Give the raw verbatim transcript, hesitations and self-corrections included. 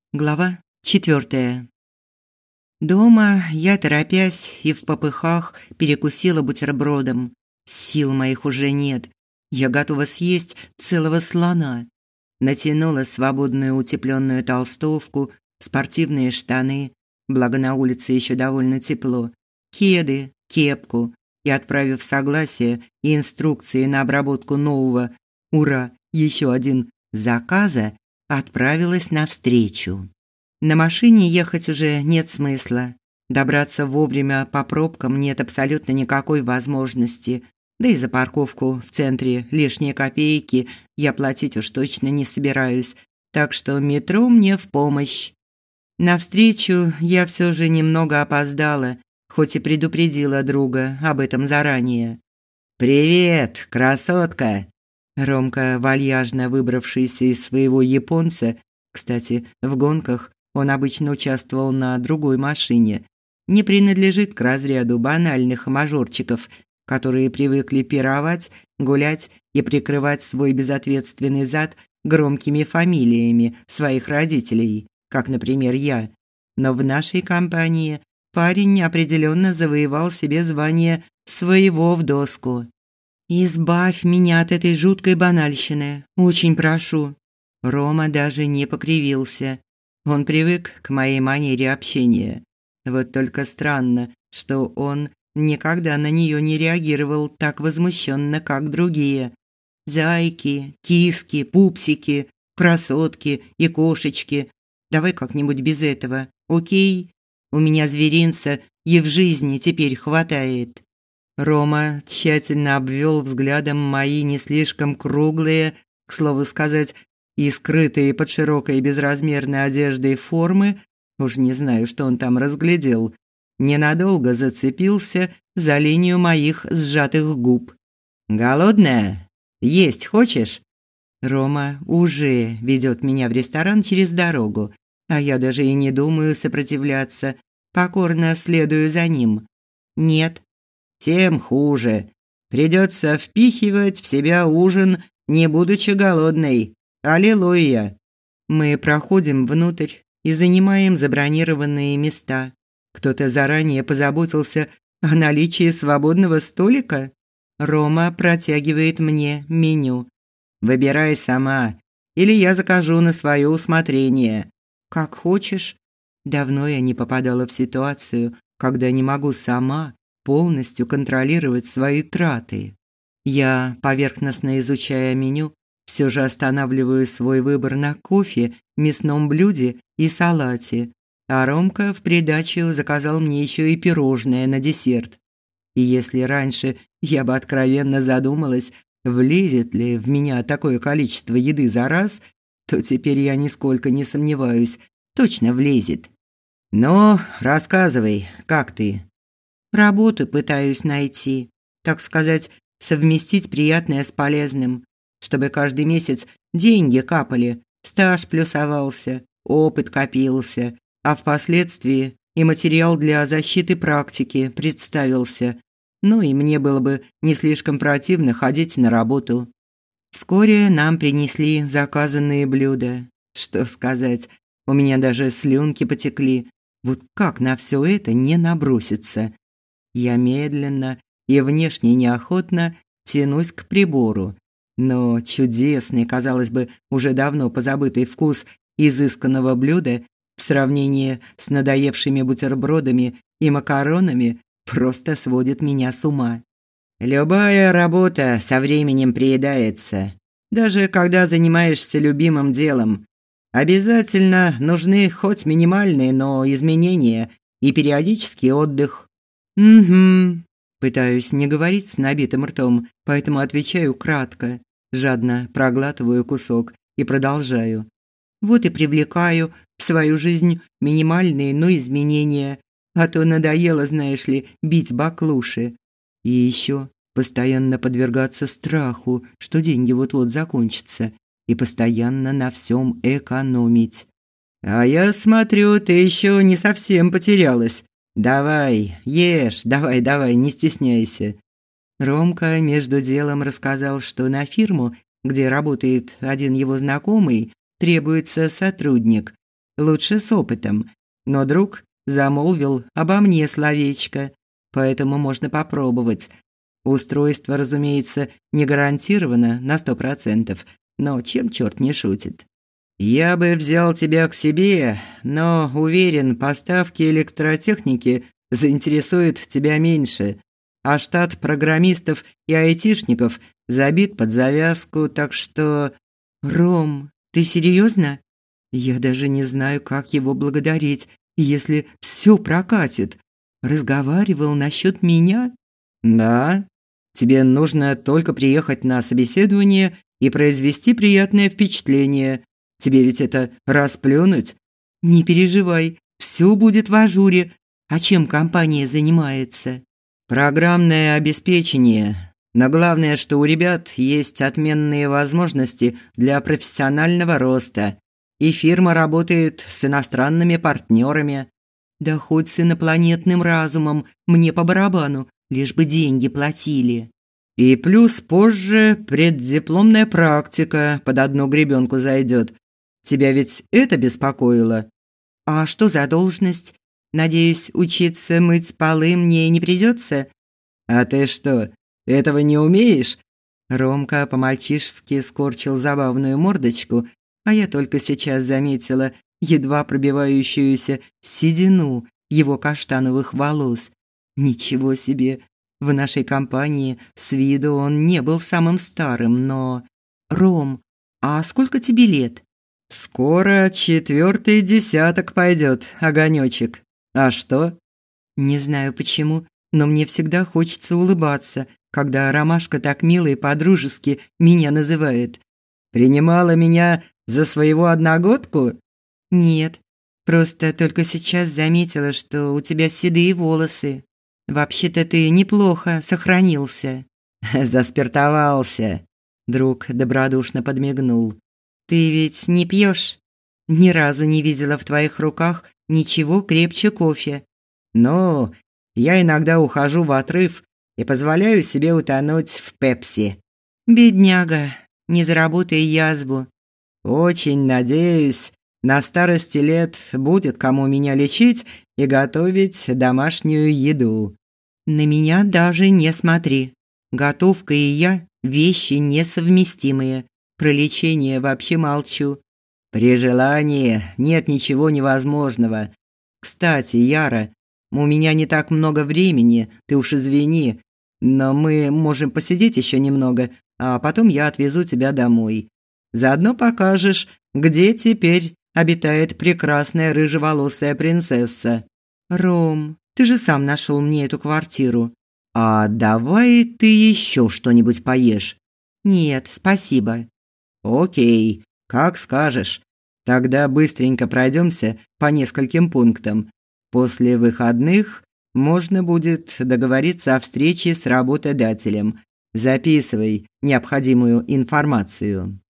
Глава четвёртая. Дома я, торопясь и в попыхах, перекусила бутербродом. Сил моих уже нет. Я готова съесть целого слона. Натянула свободную утеплённую толстовку, спортивные штаны, благо на улице ещё довольно тепло, кеды, кепку и, отправив согласие и инструкции на обработку нового, ура, ещё один заказа, отправилась навстречу. На машине ехать уже нет смысла. Добраться вовремя по пробкам нет абсолютно никакой возможности. Да и за парковку в центре лишние копейки я платить уж точно не собираюсь. Так что метро мне в помощь. Навстречу я все же немного опоздала, хоть и предупредила друга об этом заранее. «Привет, красотка!» Ромка, вальяжно выбравшийся из своего японца, кстати, в гонках он обычно участвовал на другой машине, не принадлежит к разряду банальных мажорчиков, которые привыкли пировать, гулять и прикрывать свой безответственный зад громкими фамилиями своих родителей, как, например, я. Но в нашей компании парень определенно завоевал себе звание своего в доску. «Избавь меня от этой жуткой банальщины, очень прошу». Рома даже не покривился. Он привык к моей манере общения. Вот только странно, что он никогда на нее не реагировал так возмущенно, как другие. Зайки, киски, пупсики, красотки и кошечки. Давай как-нибудь без этого, окей? У меня зверинца и в жизни теперь хватает. Рома тщательно обвел взглядом мои не слишком круглые, к слову сказать, и скрытые под широкой безразмерной одеждой формы, уж не знаю, что он там разглядел, ненадолго зацепился за линию моих сжатых губ. «Голодная? Есть хочешь?» Рома уже ведет меня в ресторан через дорогу, а я даже и не думаю сопротивляться, покорно следую за ним. «Нет». Тем хуже. Придется впихивать в себя ужин, не будучи голодной. Аллилуйя. Мы проходим внутрь и занимаем забронированные места. Кто-то заранее позаботился о наличии свободного столика. Рома протягивает мне меню. Выбирай сама, или я закажу на свое усмотрение. Как хочешь. Давно я не попадала в ситуацию, когда не могу сама полностью контролировать свои траты. Я, поверхностно изучая меню, все же останавливаю свой выбор на кофе, мясном блюде и салате, а Ромка в придачу заказал мне еще и пирожное на десерт. И если раньше я бы откровенно задумалась, влезет ли в меня такое количество еды за раз, то теперь я нисколько не сомневаюсь, точно влезет. «Ну, рассказывай, как ты?» Работу пытаюсь найти, так сказать, совместить приятное с полезным, чтобы каждый месяц деньги капали, стаж плюсовался, опыт копился, а впоследствии и материал для защиты практики представился. Ну и мне было бы не слишком противно ходить на работу. Вскоре нам принесли заказанные блюда. Что сказать, у меня даже слюнки потекли. Вот как на все это не наброситься? Я медленно и внешне неохотно тянусь к прибору, но чудесный, казалось бы, уже давно позабытый вкус изысканного блюда в сравнении с надоевшими бутербродами и макаронами просто сводит меня с ума. Любая работа со временем приедается, даже когда занимаешься любимым делом. Обязательно нужны хоть минимальные, но изменения и периодический отдых. «Угу». Пытаюсь не говорить с набитым ртом, поэтому отвечаю кратко, жадно проглатываю кусок и продолжаю. Вот и привлекаю в свою жизнь минимальные, но изменения, а то надоело, знаешь ли, бить баклуши. И еще постоянно подвергаться страху, что деньги вот-вот закончатся, и постоянно на всем экономить. «А я смотрю, ты еще не совсем потерялась. Давай, ешь, давай, давай, не стесняйся». Ромка между делом рассказал, что на фирму, где работает один его знакомый, требуется сотрудник. лучше с опытом. Но друг замолвил обо мне словечко, поэтому можно попробовать. Устройство, разумеется, не гарантировано на сто процентов, но чем черт не шутит. Я бы взял тебя к себе, но уверен, поставки электротехники заинтересуют тебя меньше, а штат программистов и айтишников забит под завязку, так что... Ром, ты серьезно? Я даже не знаю, как его благодарить, если все прокатит. Разговаривал насчет меня? Да. Тебе нужно только приехать на собеседование и произвести приятное впечатление. Тебе ведь это расплюнуть? Не переживай, все будет в ажуре. А чем компания занимается? Программное обеспечение. Но главное, что у ребят есть отменные возможности для профессионального роста. И фирма работает с иностранными партнерами. Да хоть с инопланетным разумом, мне по барабану, лишь бы деньги платили. И плюс позже преддипломная практика под одну гребенку зайдет. Тебя ведь это беспокоило? А что за должность? Надеюсь, учиться мыть полы мне не придется? А ты что, этого не умеешь? Ромка по-мальчишески скорчил забавную мордочку, а я только сейчас заметила едва пробивающуюся седину его каштановых волос. Ничего себе! В нашей компании с виду он не был самым старым, но... Ром, а сколько тебе лет? Скоро четвертый десяток пойдет, огонечек. А что? Не знаю почему, но мне всегда хочется улыбаться, когда Ромашка так мило и по-дружески меня называет. Принимала меня за своего одногодку? Нет, просто только сейчас заметила, что у тебя седые волосы. Вообще-то ты неплохо сохранился. Заспиртовался. Друг добродушно подмигнул. Ты ведь не пьешь? Ни разу не видела в твоих руках ничего крепче кофе. Ну, я иногда ухожу в отрыв и позволяю себе утонуть в пепси. Бедняга, не заработай язву. Очень надеюсь, на старости лет будет кому меня лечить и готовить домашнюю еду. На меня даже не смотри. Готовка и я – вещи несовместимые. Про лечение вообще молчу. При желании нет ничего невозможного. Кстати, Яра, у меня не так много времени, ты уж извини, но мы можем посидеть еще немного, а потом я отвезу тебя домой. Заодно покажешь, где теперь обитает прекрасная рыжеволосая принцесса. Ром, ты же сам нашел мне эту квартиру. А давай ты еще что-нибудь поешь. Нет, спасибо. Окей, как скажешь. Тогда быстренько пройдемся по нескольким пунктам. После выходных можно будет договориться о встрече с работодателем. Записывай необходимую информацию.